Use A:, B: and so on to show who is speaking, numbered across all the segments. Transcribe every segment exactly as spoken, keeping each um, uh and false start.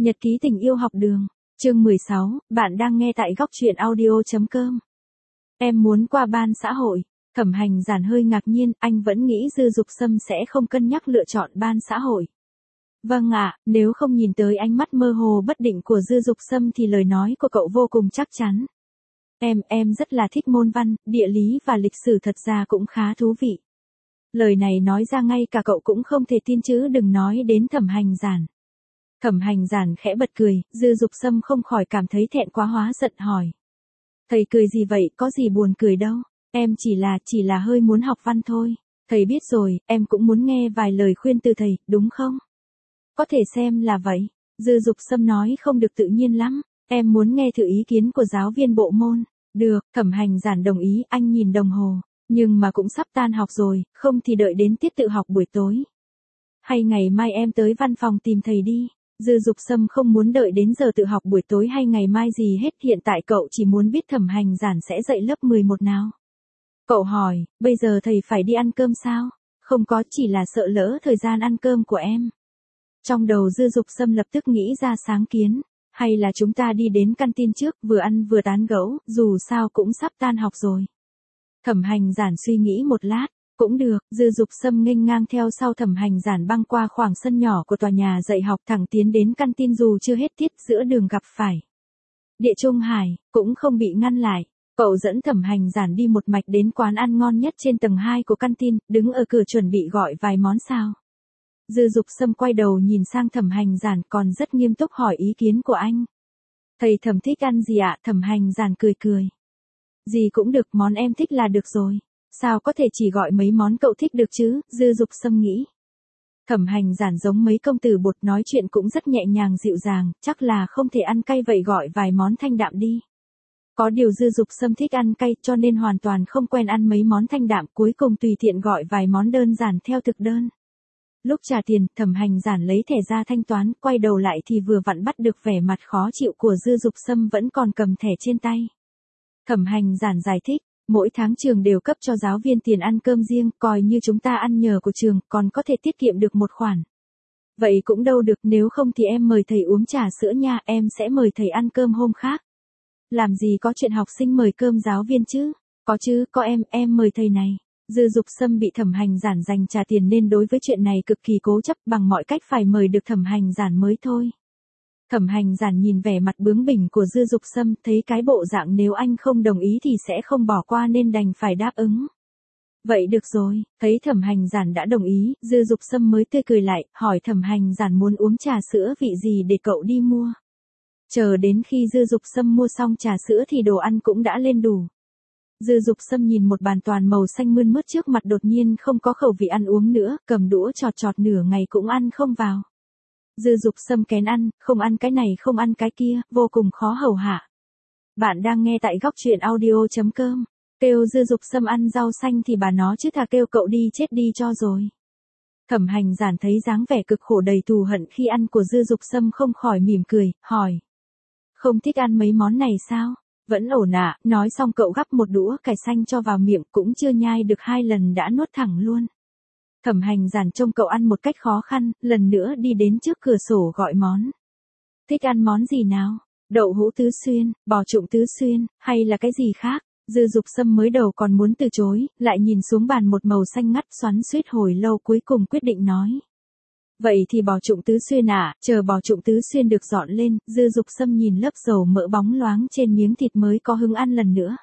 A: Nhật ký tình yêu học đường, chương mười sáu, bạn đang nghe tại góc truyện audio.com. Em muốn qua ban xã hội. Thẩm Hành Giản hơi ngạc nhiên, anh vẫn nghĩ Dư Dục Sâm sẽ không cân nhắc lựa chọn ban xã hội. Vâng ạ, nếu không nhìn tới ánh mắt mơ hồ bất định của Dư Dục Sâm thì lời nói của cậu vô cùng chắc chắn. Em, em rất là thích môn văn, địa lý và lịch sử, thật ra cũng khá thú vị. Lời này nói ra ngay cả cậu cũng không thể tin chứ đừng nói đến Thẩm Hành Giản. Thẩm Hành Giản khẽ bật cười, Dư Dục Sâm không khỏi cảm thấy thẹn quá hóa giận hỏi. Thầy cười gì vậy, có gì buồn cười đâu, em chỉ là, chỉ là hơi muốn học văn thôi. Thầy biết rồi, em cũng muốn nghe vài lời khuyên từ thầy, đúng không? Có thể xem là vậy. Dư Dục Sâm nói không được tự nhiên lắm, em muốn nghe thử ý kiến của giáo viên bộ môn. Được, Thẩm Hành Giản đồng ý, anh nhìn đồng hồ. Nhưng mà cũng sắp tan học rồi, không thì đợi đến tiết tự học buổi tối. Hay ngày mai em tới văn phòng tìm thầy đi. Dư Dục Sâm không muốn đợi đến giờ tự học buổi tối hay ngày mai gì hết, hiện tại cậu chỉ muốn biết Thẩm Hành Giản sẽ dạy lớp mười một nào. Cậu hỏi, bây giờ thầy phải đi ăn cơm sao? Không có, chỉ là sợ lỡ thời gian ăn cơm của em. Trong đầu Dư Dục Sâm lập tức nghĩ ra sáng kiến, hay là chúng ta đi đến căn tin trước, vừa ăn vừa tán gẫu, dù sao cũng sắp tan học rồi. Thẩm Hành Giản suy nghĩ một lát, cũng được. Dư Dục Sâm nghênh ngang theo sau Thẩm Hành Giản băng qua khoảng sân nhỏ của tòa nhà dạy học thẳng tiến đến căn tin, dù chưa hết tiết giữa đường gặp phải Địa Trung Hải, cũng không bị ngăn lại. Cậu dẫn Thẩm Hành Giản đi một mạch đến quán ăn ngon nhất trên tầng hai của căn tin, đứng ở cửa chuẩn bị gọi vài món sao. Dư Dục Sâm quay đầu nhìn sang Thẩm Hành Giản, còn rất nghiêm túc hỏi ý kiến của anh. Thầy Thẩm thích ăn gì ạ? Thẩm Hành Giản cười cười. Gì cũng được, món em thích là được rồi. Sao có thể chỉ gọi mấy món cậu thích được chứ, Dư Dục Sâm nghĩ. Thẩm Hành Giản giống mấy công tử bột, nói chuyện cũng rất nhẹ nhàng dịu dàng, chắc là không thể ăn cay vậy gọi vài món thanh đạm đi. Có điều Dư Dục Sâm thích ăn cay cho nên hoàn toàn không quen ăn mấy món thanh đạm, cuối cùng tùy tiện gọi vài món đơn giản theo thực đơn. Lúc trả tiền, Thẩm Hành Giản lấy thẻ ra thanh toán, quay đầu lại thì vừa vặn bắt được vẻ mặt khó chịu của Dư Dục Sâm vẫn còn cầm thẻ trên tay. Thẩm Hành Giản giải thích. Mỗi tháng trường đều cấp cho giáo viên tiền ăn cơm riêng, coi như chúng ta ăn nhờ của trường, còn có thể tiết kiệm được một khoản. Vậy cũng đâu được, nếu không thì em mời thầy uống trà sữa nha, em sẽ mời thầy ăn cơm hôm khác. Làm gì có chuyện học sinh mời cơm giáo viên chứ? Có chứ, có em, em mời thầy này. Dư Dục Sâm bị Thẩm Hành Giản dành trả tiền nên đối với chuyện này cực kỳ cố chấp, bằng mọi cách phải mời được Thẩm Hành Giản mới thôi. Thẩm Hành Giản nhìn vẻ mặt bướng bỉnh của Dư Dục Sâm, thấy cái bộ dạng nếu anh không đồng ý thì sẽ không bỏ qua nên đành phải đáp ứng. Vậy được rồi, thấy Thẩm Hành Giản đã đồng ý, Dư Dục Sâm mới tươi cười lại, hỏi Thẩm Hành Giản muốn uống trà sữa vị gì để cậu đi mua. Chờ đến khi Dư Dục Sâm mua xong trà sữa thì đồ ăn cũng đã lên đủ. Dư Dục Sâm nhìn một bàn toàn màu xanh mơn mướt trước mặt, đột nhiên không có khẩu vị ăn uống nữa, cầm đũa chọt chọt nửa ngày cũng ăn không vào. Dư Dục Sâm kén ăn, không ăn cái này không ăn cái kia, vô cùng khó hầu hạ. Bạn đang nghe tại góc truyện audio.com. Kêu Dư Dục Sâm ăn rau xanh thì bà nó chứ thà kêu cậu đi chết đi cho rồi. Thẩm Hành Giản thấy dáng vẻ cực khổ đầy thù hận khi ăn của Dư Dục Sâm không khỏi mỉm cười, hỏi. Không thích ăn mấy món này sao? Vẫn ổn ạ, nói xong cậu gắp một đũa cải xanh cho vào miệng, cũng chưa nhai được hai lần đã nuốt thẳng luôn. Thẩm Hành Giản trông cậu ăn một cách khó khăn, lần nữa đi đến trước cửa sổ gọi món. Thích ăn món gì nào? Đậu hũ tứ xuyên, bò trụng tứ xuyên, hay là cái gì khác? Dư Dục Sâm mới đầu còn muốn từ chối, lại nhìn xuống bàn một màu xanh ngắt xoắn xuýt hồi lâu cuối cùng quyết định nói. Vậy thì bò trụng tứ xuyên ạ, chờ bò trụng tứ xuyên được dọn lên, Dư Dục Sâm nhìn lớp dầu mỡ bóng loáng trên miếng thịt mới có hứng ăn lần nữa.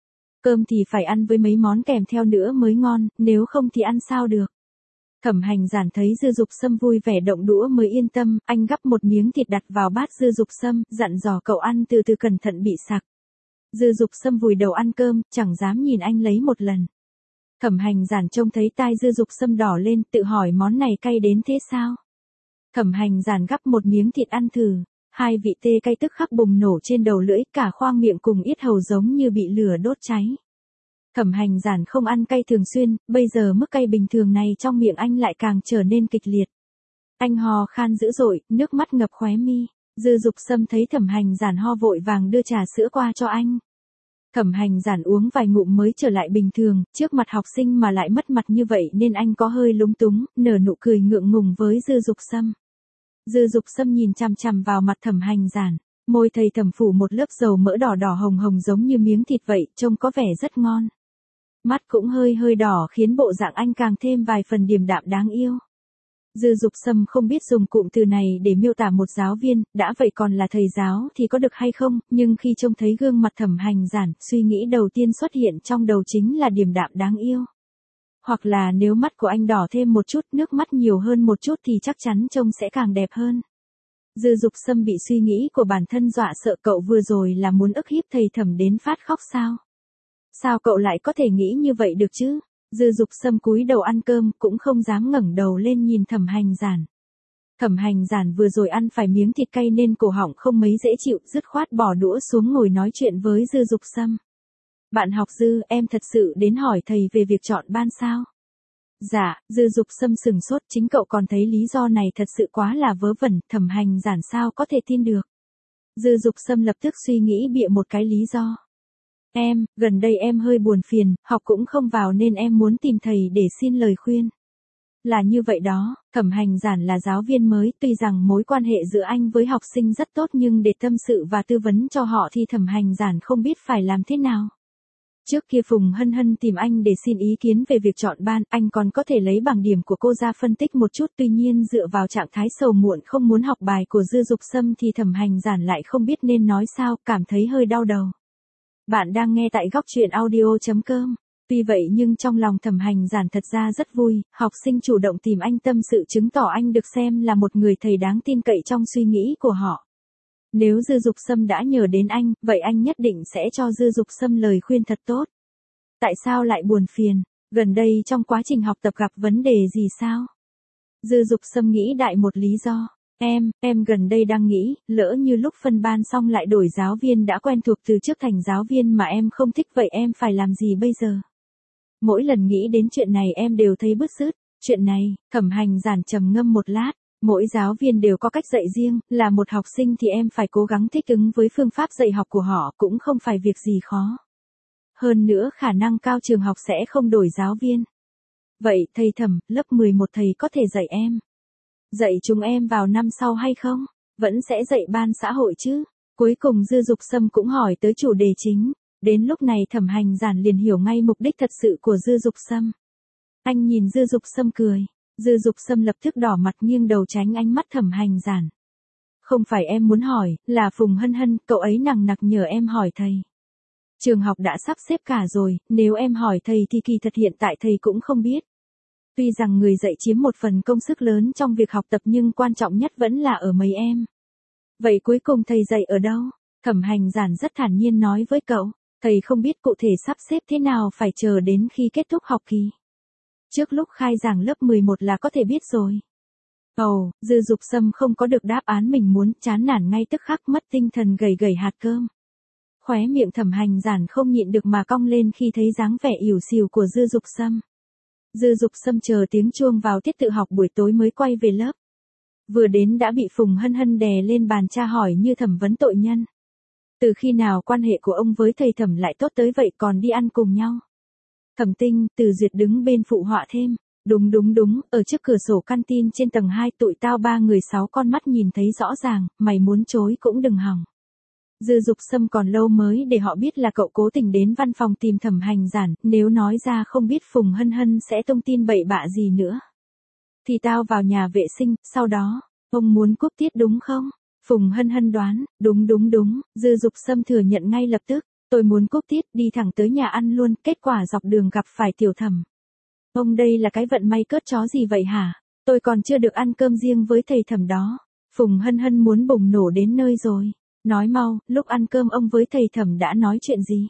A: Cơm thì phải ăn với mấy món kèm theo nữa mới ngon, nếu không thì ăn sao được. Thẩm Hành Giản thấy Dư Dục Sâm vui vẻ động đũa mới yên tâm, anh gắp một miếng thịt đặt vào bát Dư Dục Sâm, dặn dò cậu ăn từ từ cẩn thận bị sặc. Dư Dục Sâm vùi đầu ăn cơm, chẳng dám nhìn anh lấy một lần. Thẩm Hành Giản trông thấy tai Dư Dục Sâm đỏ lên, tự hỏi món này cay đến thế sao? Thẩm Hành Giản gắp một miếng thịt ăn thử, hai vị tê cay tức khắc bùng nổ trên đầu lưỡi, cả khoang miệng cùng yết hầu giống như bị lửa đốt cháy. Thẩm Hành Giản không ăn cay thường xuyên, bây giờ mức cay bình thường này trong miệng anh lại càng trở nên kịch liệt. Anh hò khan dữ dội, nước mắt ngập khóe mi. Dư Dục Sâm thấy Thẩm Hành Giản ho vội vàng đưa trà sữa qua cho anh. Thẩm Hành Giản uống vài ngụm mới trở lại bình thường, trước mặt học sinh mà lại mất mặt như vậy nên anh có hơi lúng túng, nở nụ cười ngượng ngùng với Dư Dục Sâm. Dư Dục Sâm nhìn chằm chằm vào mặt Thẩm Hành Giản, môi thầy thẩm phủ một lớp dầu mỡ đỏ đỏ hồng hồng giống như miếng thịt vậy, trông có vẻ rất ngon. Mắt cũng hơi hơi đỏ khiến bộ dạng anh càng thêm vài phần điềm đạm đáng yêu. Dư Dục Sâm không biết dùng cụm từ này để miêu tả một giáo viên, đã vậy còn là thầy giáo thì có được hay không, nhưng khi trông thấy gương mặt Thẩm Hành Giản, suy nghĩ đầu tiên xuất hiện trong đầu chính là điềm đạm đáng yêu. Hoặc là nếu mắt của anh đỏ thêm một chút, nước mắt nhiều hơn một chút thì chắc chắn trông sẽ càng đẹp hơn. Dư Dục Sâm bị suy nghĩ của bản thân dọa sợ, cậu vừa rồi là muốn ức hiếp thầy Thẩm đến phát khóc sao? Sao cậu lại có thể nghĩ như vậy được chứ? Dư Dục Sâm cúi đầu ăn cơm, cũng không dám ngẩng đầu lên nhìn Thẩm Hành Giản. Thẩm Hành Giản vừa rồi ăn phải miếng thịt cay nên cổ họng không mấy dễ chịu, dứt khoát bỏ đũa xuống ngồi nói chuyện với Dư Dục Sâm. Bạn học Dư, em thật sự đến hỏi thầy về việc chọn ban sao? Dạ, Dư Dục Sâm sừng sốt, chính cậu còn thấy lý do này thật sự quá là vớ vẩn, Thẩm Hành Giản sao có thể tin được. Dư Dục Sâm lập tức suy nghĩ bịa một cái lý do. Em, gần đây em hơi buồn phiền, học cũng không vào nên em muốn tìm thầy để xin lời khuyên. Là như vậy đó, Thẩm Hành Giản là giáo viên mới, tuy rằng mối quan hệ giữa anh với học sinh rất tốt nhưng để tâm sự và tư vấn cho họ thì Thẩm Hành Giản không biết phải làm thế nào. Trước kia Phùng Hân Hân tìm anh để xin ý kiến về việc chọn ban, anh còn có thể lấy bảng điểm của cô ra phân tích một chút, tuy nhiên dựa vào trạng thái sầu muộn không muốn học bài của Dư Dục Sâm thì Thẩm Hành Giản lại không biết nên nói sao, cảm thấy hơi đau đầu. Bạn đang nghe tại góc truyện audio chấm com. Tuy vậy nhưng trong lòng Thẩm Hành Giản thật ra rất vui, học sinh chủ động tìm anh tâm sự chứng tỏ anh được xem là một người thầy đáng tin cậy trong suy nghĩ của họ. Nếu Dư Dục Sâm đã nhờ đến anh, vậy anh nhất định sẽ cho Dư Dục Sâm lời khuyên thật tốt. Tại sao lại buồn phiền? Gần đây trong quá trình học tập gặp vấn đề gì sao? Dư Dục Sâm nghĩ đại một lý do. Em, em gần đây đang nghĩ, lỡ như lúc phân ban xong lại đổi giáo viên đã quen thuộc từ trước thành giáo viên mà em không thích, vậy em phải làm gì bây giờ? Mỗi lần nghĩ đến chuyện này em đều thấy bứt rứt. Chuyện này, Thẩm Hành Giản trầm ngâm một lát. Mỗi giáo viên đều có cách dạy riêng, là một học sinh thì em phải cố gắng thích ứng với phương pháp dạy học của họ, cũng không phải việc gì khó. Hơn nữa khả năng cao trường học sẽ không đổi giáo viên. Vậy thầy Thẩm, lớp mười một thầy có thể dạy em? Dạy chúng em vào năm sau hay không? Vẫn sẽ dạy ban xã hội chứ? Cuối cùng Dư Dục Sâm cũng hỏi tới chủ đề chính. Đến lúc này Thẩm Hành Giản liền hiểu ngay mục đích thật sự của Dư Dục Sâm. Anh nhìn Dư Dục Sâm cười. Dư Dục Sâm lập tức đỏ mặt nghiêng đầu tránh ánh mắt Thẩm Hành Giản. Không phải em muốn hỏi, là Phùng Hân Hân, cậu ấy nằng nặc nhờ em hỏi thầy. Trường học đã sắp xếp cả rồi, nếu em hỏi thầy thì kỳ thật hiện tại thầy cũng không biết. Tuy rằng người dạy chiếm một phần công sức lớn trong việc học tập nhưng quan trọng nhất vẫn là ở mấy em. Vậy cuối cùng thầy dạy ở đâu? Thẩm Hành Giản rất thản nhiên nói với cậu, thầy không biết cụ thể sắp xếp thế nào, phải chờ đến khi kết thúc học kỳ. Trước lúc khai giảng lớp mười một là có thể biết rồi. Ồ, oh, Dư Dục Sâm không có được đáp án mình muốn, chán nản ngay tức khắc, mất tinh thần gầy gầy hạt cơm. Khóe miệng Thẩm Hành Giản không nhịn được mà cong lên khi thấy dáng vẻ ỉu xìu của Dư Dục Sâm. Dư Dục Sâm chờ tiếng chuông vào tiết tự học buổi tối mới quay về lớp. Vừa đến đã bị Phùng Hân Hân đè lên bàn tra hỏi như thẩm vấn tội nhân. Từ khi nào quan hệ của ông với thầy Thẩm lại tốt tới vậy, còn đi ăn cùng nhau? Thẩm Tinh, Từ Duyệt đứng bên phụ họa thêm. Đúng đúng đúng, ở trước cửa sổ canteen trên tầng hai tụi tao ba người sáu con mắt nhìn thấy rõ ràng, mày muốn chối cũng đừng hòng. Dư Dục Sâm còn lâu mới để họ biết là cậu cố tình đến văn phòng tìm Thẩm Hành Giản, nếu nói ra không biết Phùng Hân Hân sẽ tung tin bậy bạ gì nữa. Thì tao vào nhà vệ sinh, sau đó, ông muốn cúp tiết đúng không? Phùng Hân Hân đoán, đúng đúng đúng, Dư Dục Sâm thừa nhận ngay lập tức, tôi muốn cúp tiết đi thẳng tới nhà ăn luôn, kết quả dọc đường gặp phải Tiểu Thẩm. Ông đây là cái vận may cớt chó gì vậy hả? Tôi còn chưa được ăn cơm riêng với thầy Thẩm đó. Phùng Hân Hân muốn bùng nổ đến nơi rồi. Nói mau, lúc ăn cơm ông với thầy Thẩm đã nói chuyện gì?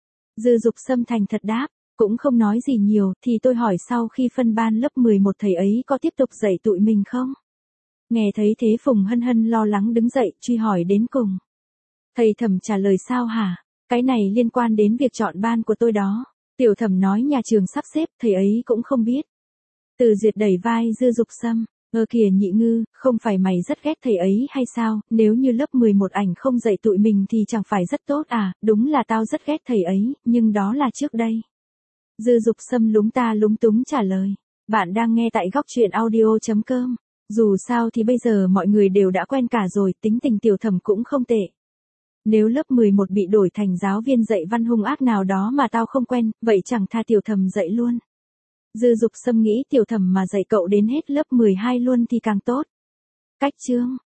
A: Dư Dục Sâm thành thật đáp, cũng không nói gì nhiều, thì tôi hỏi sau khi phân ban lớp mười một thầy ấy có tiếp tục dạy tụi mình không? Nghe thấy thế Phùng Hân Hân lo lắng đứng dậy, truy hỏi đến cùng. Thầy Thẩm trả lời sao hả? Cái này liên quan đến việc chọn ban của tôi đó. Tiểu Thẩm nói nhà trường sắp xếp, thầy ấy cũng không biết. Từ Duyệt đẩy vai Dư Dục Sâm. Ơ kìa Nhị Ngư, không phải mày rất ghét thầy ấy hay sao, nếu như lớp mười một ảnh không dạy tụi mình thì chẳng phải rất tốt à, đúng là tao rất ghét thầy ấy, nhưng đó là trước đây. Dư Dục Sâm lúng ta lúng túng trả lời, bạn đang nghe tại góc truyện audio chấm com. Dù sao thì bây giờ mọi người đều đã quen cả rồi, tính tình Tiểu Thẩm cũng không tệ. Nếu lớp mười một bị đổi thành giáo viên dạy văn hung ác nào đó mà tao không quen, vậy chẳng tha Tiểu Thẩm dạy luôn. Dư Dục Sâm nghĩ Tiểu Thẩm mà dạy cậu đến hết lớp mười hai luôn thì càng tốt. Cách chương